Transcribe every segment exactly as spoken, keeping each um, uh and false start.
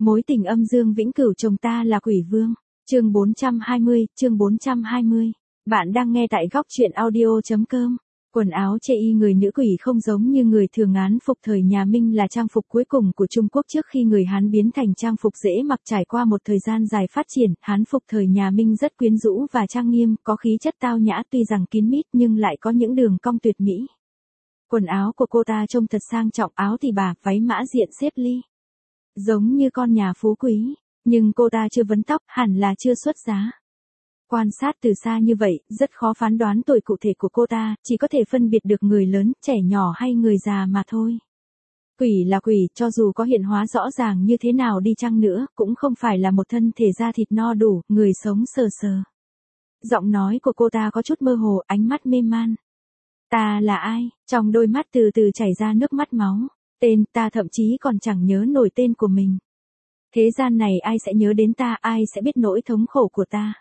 Mối tình âm dương vĩnh cửu chồng ta là quỷ vương. Chương bốn trăm hai mươi, chương bốn trăm hai mươi. Bạn đang nghe tại góc truyện audio.com. Quần áo chê y người nữ quỷ không giống như người thường. Án phục thời nhà Minh là trang phục cuối cùng của Trung Quốc trước khi người Hán biến thành trang phục dễ mặc. Trải qua một thời gian dài phát triển, Hán phục thời nhà Minh rất quyến rũ và trang nghiêm, có khí chất tao nhã, tuy rằng kín mít nhưng lại có những đường cong tuyệt mỹ. Quần áo của cô ta trông thật sang trọng, áo tỳ bà, váy mã diện xếp ly, giống như con nhà phú quý, nhưng cô ta chưa vấn tóc, hẳn là chưa xuất giá. Quan sát từ xa như vậy, rất khó phán đoán tuổi cụ thể của cô ta, chỉ có thể phân biệt được người lớn, trẻ nhỏ hay người già mà thôi. Quỷ là quỷ, cho dù có hiện hóa rõ ràng như thế nào đi chăng nữa, cũng không phải là một thân thể da thịt no đủ, người sống sờ sờ. Giọng nói của cô ta có chút mơ hồ, ánh mắt mê man. Ta là ai? Trong đôi mắt từ từ chảy ra nước mắt máu. Tên, ta thậm chí còn chẳng nhớ nổi tên của mình. Thế gian này ai sẽ nhớ đến ta, ai sẽ biết nỗi thống khổ của ta.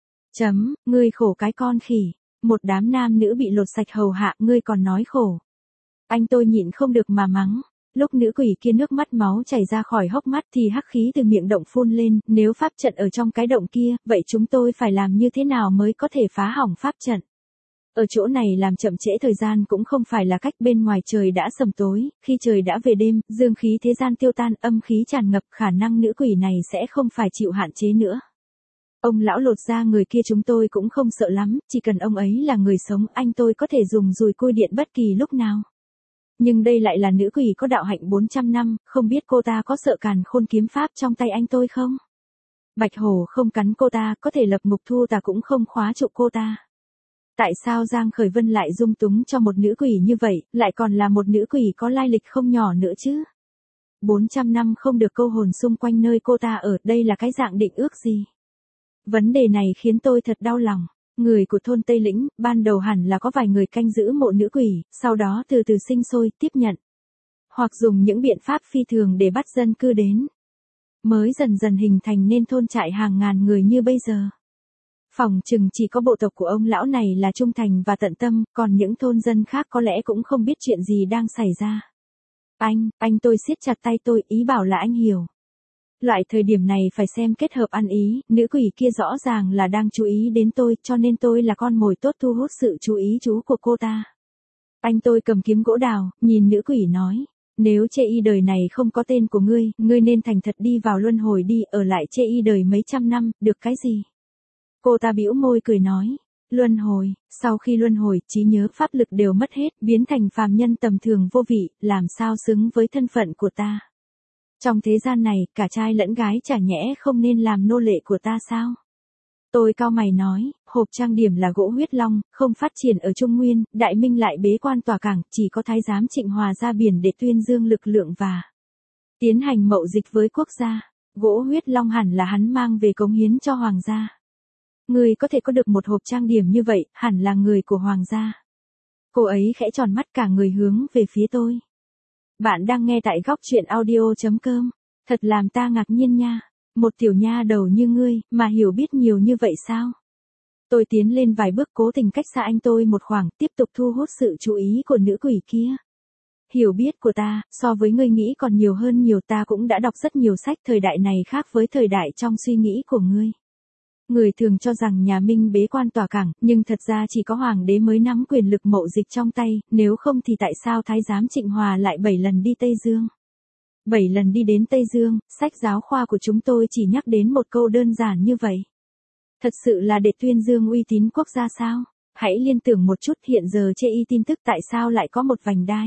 Chấm, ngươi khổ cái con khỉ. Một đám nam nữ bị lột sạch hầu hạ, ngươi còn nói khổ. Anh tôi nhịn không được mà mắng. Lúc nữ quỷ kia nước mắt máu chảy ra khỏi hốc mắt thì hắc khí từ miệng động phun lên, nếu pháp trận ở trong cái động kia, vậy chúng tôi phải làm như thế nào mới có thể phá hỏng pháp trận? Ở chỗ này làm chậm trễ thời gian cũng không phải là cách. Bên ngoài trời đã sầm tối, khi trời đã về đêm, dương khí thế gian tiêu tan, âm khí tràn ngập, khả năng nữ quỷ này sẽ không phải chịu hạn chế nữa. Ông lão lột da người kia chúng tôi cũng không sợ lắm, chỉ cần ông ấy là người sống, anh tôi có thể dùng dùi cui điện bất kỳ lúc nào. Nhưng đây lại là nữ quỷ có đạo hạnh bốn trăm năm, không biết cô ta có sợ càn khôn kiếm pháp trong tay anh tôi không? Bạch hổ không cắn cô ta, có thể lập ngục thu tà cũng không khóa trụ cô ta. Tại sao Giang Khởi Vân lại dung túng cho một nữ quỷ như vậy, lại còn là một nữ quỷ có lai lịch không nhỏ nữa chứ? bốn trăm năm không được câu hồn xung quanh nơi cô ta ở, đây là cái dạng định ước gì? Vấn đề này khiến tôi thật đau lòng. Người của thôn Tây Lĩnh, ban đầu hẳn là có vài người canh giữ mộ nữ quỷ, sau đó từ từ sinh sôi, tiếp nhận. Hoặc dùng những biện pháp phi thường để bắt dân cư đến. Mới dần dần hình thành nên thôn trại hàng ngàn người như bây giờ. Phòng chừng chỉ có bộ tộc của ông lão này là trung thành và tận tâm, còn những thôn dân khác có lẽ cũng không biết chuyện gì đang xảy ra. Anh, anh tôi siết chặt tay tôi, ý bảo là anh hiểu. Loại thời điểm này phải xem kết hợp ăn ý, nữ quỷ kia rõ ràng là đang chú ý đến tôi, cho nên tôi là con mồi tốt thu hút sự chú ý chú của cô ta. Anh tôi cầm kiếm gỗ đào, nhìn nữ quỷ nói, nếu chê y đời này không có tên của ngươi, ngươi nên thành thật đi vào luân hồi đi, ở lại chê y đời mấy trăm năm, được cái gì? Cô ta bĩu môi cười nói, luân hồi, sau khi luân hồi, trí nhớ pháp lực đều mất hết, biến thành phàm nhân tầm thường vô vị, làm sao xứng với thân phận của ta. Trong thế gian này, cả trai lẫn gái chả nhẽ không nên làm nô lệ của ta sao? Tôi cau mày nói, hộp trang điểm là gỗ huyết long, không phát triển ở Trung Nguyên, Đại Minh lại bế quan tòa cảng, chỉ có thái giám Trịnh Hòa ra biển để tuyên dương lực lượng và tiến hành mậu dịch với quốc gia. Gỗ huyết long hẳn là hắn mang về cống hiến cho hoàng gia. Người có thể có được một hộp trang điểm như vậy, hẳn là người của hoàng gia. Cô ấy khẽ tròn mắt, cả người hướng về phía tôi. Bạn đang nghe tại góc truyện audio.com. Thật làm ta ngạc nhiên nha. Một tiểu nha đầu như ngươi, mà hiểu biết nhiều như vậy sao? Tôi tiến lên vài bước cố tình cách xa anh tôi một khoảng, tiếp tục thu hút sự chú ý của nữ quỷ kia. Hiểu biết của ta, so với ngươi nghĩ còn nhiều hơn nhiều, ta cũng đã đọc rất nhiều sách, thời đại này khác với thời đại trong suy nghĩ của ngươi. Người thường cho rằng nhà Minh bế quan tòa cảng, nhưng thật ra chỉ có hoàng đế mới nắm quyền lực mậu dịch trong tay, nếu không thì tại sao thái giám Trịnh Hòa lại bảy lần đi Tây Dương? bảy lần đi đến Tây Dương, sách giáo khoa của chúng tôi chỉ nhắc đến một câu đơn giản như vậy. Thật sự là để tuyên dương uy tín quốc gia sao? Hãy liên tưởng một chút, hiện giờ chê y tin tức tại sao lại có một vành đai.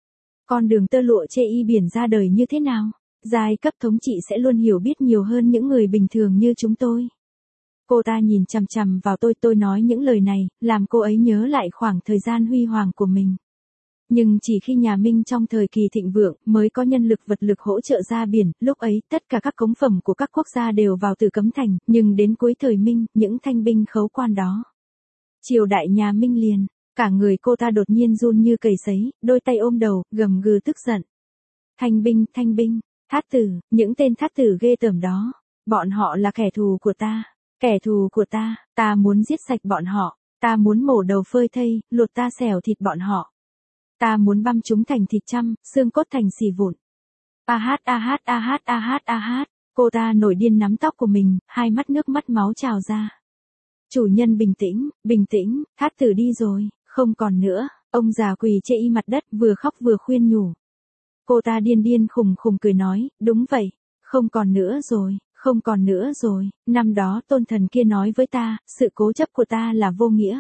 Con đường tơ lụa chê y biển ra đời như thế nào? Giai cấp thống trị sẽ luôn hiểu biết nhiều hơn những người bình thường như chúng tôi. Cô ta nhìn chằm chằm vào tôi, tôi nói những lời này, làm cô ấy nhớ lại khoảng thời gian huy hoàng của mình. Nhưng chỉ khi nhà Minh trong thời kỳ thịnh vượng, mới có nhân lực vật lực hỗ trợ ra biển, lúc ấy, tất cả các cống phẩm của các quốc gia đều vào từ cấm thành, nhưng đến cuối thời Minh, những thanh binh khấu quan đó. Triều đại nhà Minh liền, cả người cô ta đột nhiên run như cầy sấy, đôi tay ôm đầu, gầm gừ tức giận. Thanh binh, thanh binh, thát tử, những tên thát tử ghê tởm đó, bọn họ là kẻ thù của ta. Kẻ thù của ta, ta muốn giết sạch bọn họ, ta muốn mổ đầu phơi thây, lột ta xẻo thịt bọn họ. Ta muốn băm chúng thành thịt trăm, xương cốt thành xì vụn. A hát a hát a hát a hát a hát. Cô ta nổi điên nắm tóc của mình, hai mắt nước mắt máu trào ra. Chủ nhân bình tĩnh, bình tĩnh, thát tử đi rồi, không còn nữa. Ông già quỳ chê y mặt đất vừa khóc vừa khuyên nhủ. Cô ta điên điên khùng khùng cười nói, đúng vậy, không còn nữa rồi, không còn nữa rồi, năm đó tôn thần kia nói với ta, sự cố chấp của ta là vô nghĩa.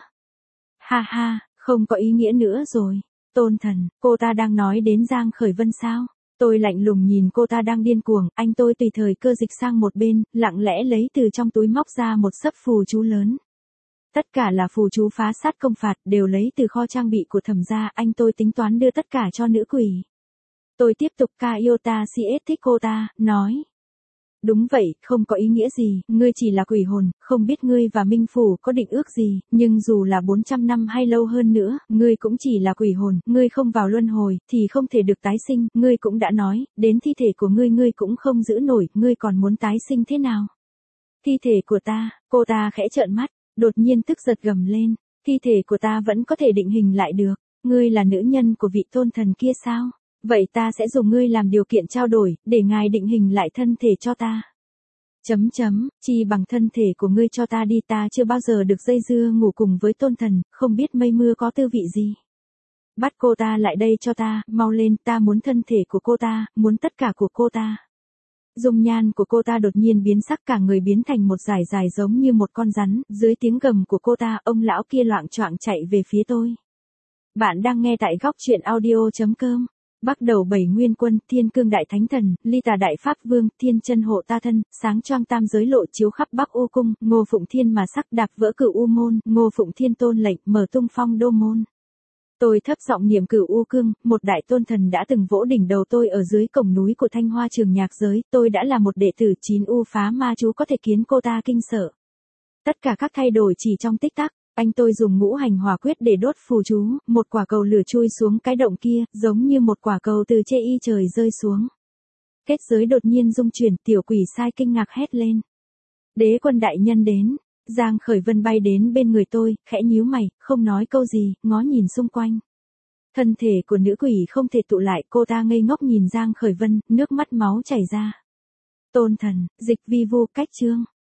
Ha ha, không có ý nghĩa nữa rồi. Tôn thần, cô ta đang nói đến Giang Khởi Vân sao? Tôi lạnh lùng nhìn cô ta đang điên cuồng, anh tôi tùy thời cơ dịch sang một bên, lặng lẽ lấy từ trong túi móc ra một sấp phù chú lớn. Tất cả là phù chú phá sát công phạt, đều lấy từ kho trang bị của Thẩm gia, anh tôi tính toán đưa tất cả cho nữ quỷ. Tôi tiếp tục Kaiota Siết thích cô ta, nói. Đúng vậy, không có ý nghĩa gì, ngươi chỉ là quỷ hồn, không biết ngươi và Minh Phủ có định ước gì, nhưng dù là bốn trăm năm hay lâu hơn nữa, ngươi cũng chỉ là quỷ hồn, ngươi không vào luân hồi, thì không thể được tái sinh, ngươi cũng đã nói, đến thi thể của ngươi ngươi cũng không giữ nổi, ngươi còn muốn tái sinh thế nào? Thi thể của ta, cô ta khẽ trợn mắt, đột nhiên tức giật gầm lên, thi thể của ta vẫn có thể định hình lại được, ngươi là nữ nhân của vị tôn thần kia sao? Vậy ta sẽ dùng ngươi làm điều kiện trao đổi, để ngài định hình lại thân thể cho ta. Chấm chấm, chi bằng thân thể của ngươi cho ta đi, ta chưa bao giờ được dây dưa ngủ cùng với tôn thần, không biết mây mưa có tư vị gì. Bắt cô ta lại đây cho ta, mau lên, ta muốn thân thể của cô ta, muốn tất cả của cô ta. Dung nhan của cô ta đột nhiên biến sắc, cả người biến thành một dải dài giống như một con rắn, dưới tiếng gầm của cô ta, ông lão kia loạng choạng chạy về phía tôi. Bạn đang nghe tại góc truyện audio chấm com. Bắt đầu bảy nguyên quân, thiên cương đại thánh thần, ly tà đại pháp vương, thiên chân hộ ta thân, sáng choang tam giới lộ chiếu khắp bắc u cung, ngô phụng thiên mà sắc đạp vỡ cửu u môn, ngô phụng thiên tôn lệnh, mở tung phong đô môn. Tôi thấp giọng niệm cửu u cương, một đại tôn thần đã từng vỗ đỉnh đầu tôi ở dưới cổng núi của Thanh Hoa Trường Nhạc Giới, tôi đã là một đệ tử chín u phá ma chú có thể khiến cô ta kinh sợ. Tất cả các thay đổi chỉ trong tích tắc. Anh tôi dùng ngũ hành hỏa quyết để đốt phù chú, một quả cầu lửa chui xuống cái động kia, giống như một quả cầu từ chê y trời rơi xuống. Kết giới đột nhiên rung chuyển, tiểu quỷ sai kinh ngạc hét lên. Đế quân đại nhân đến, Giang Khởi Vân bay đến bên người tôi, khẽ nhíu mày, không nói câu gì, ngó nhìn xung quanh. Thân thể của nữ quỷ không thể tụ lại, cô ta ngây ngốc nhìn Giang Khởi Vân, nước mắt máu chảy ra. Tôn thần, dịch vi vu cách chương.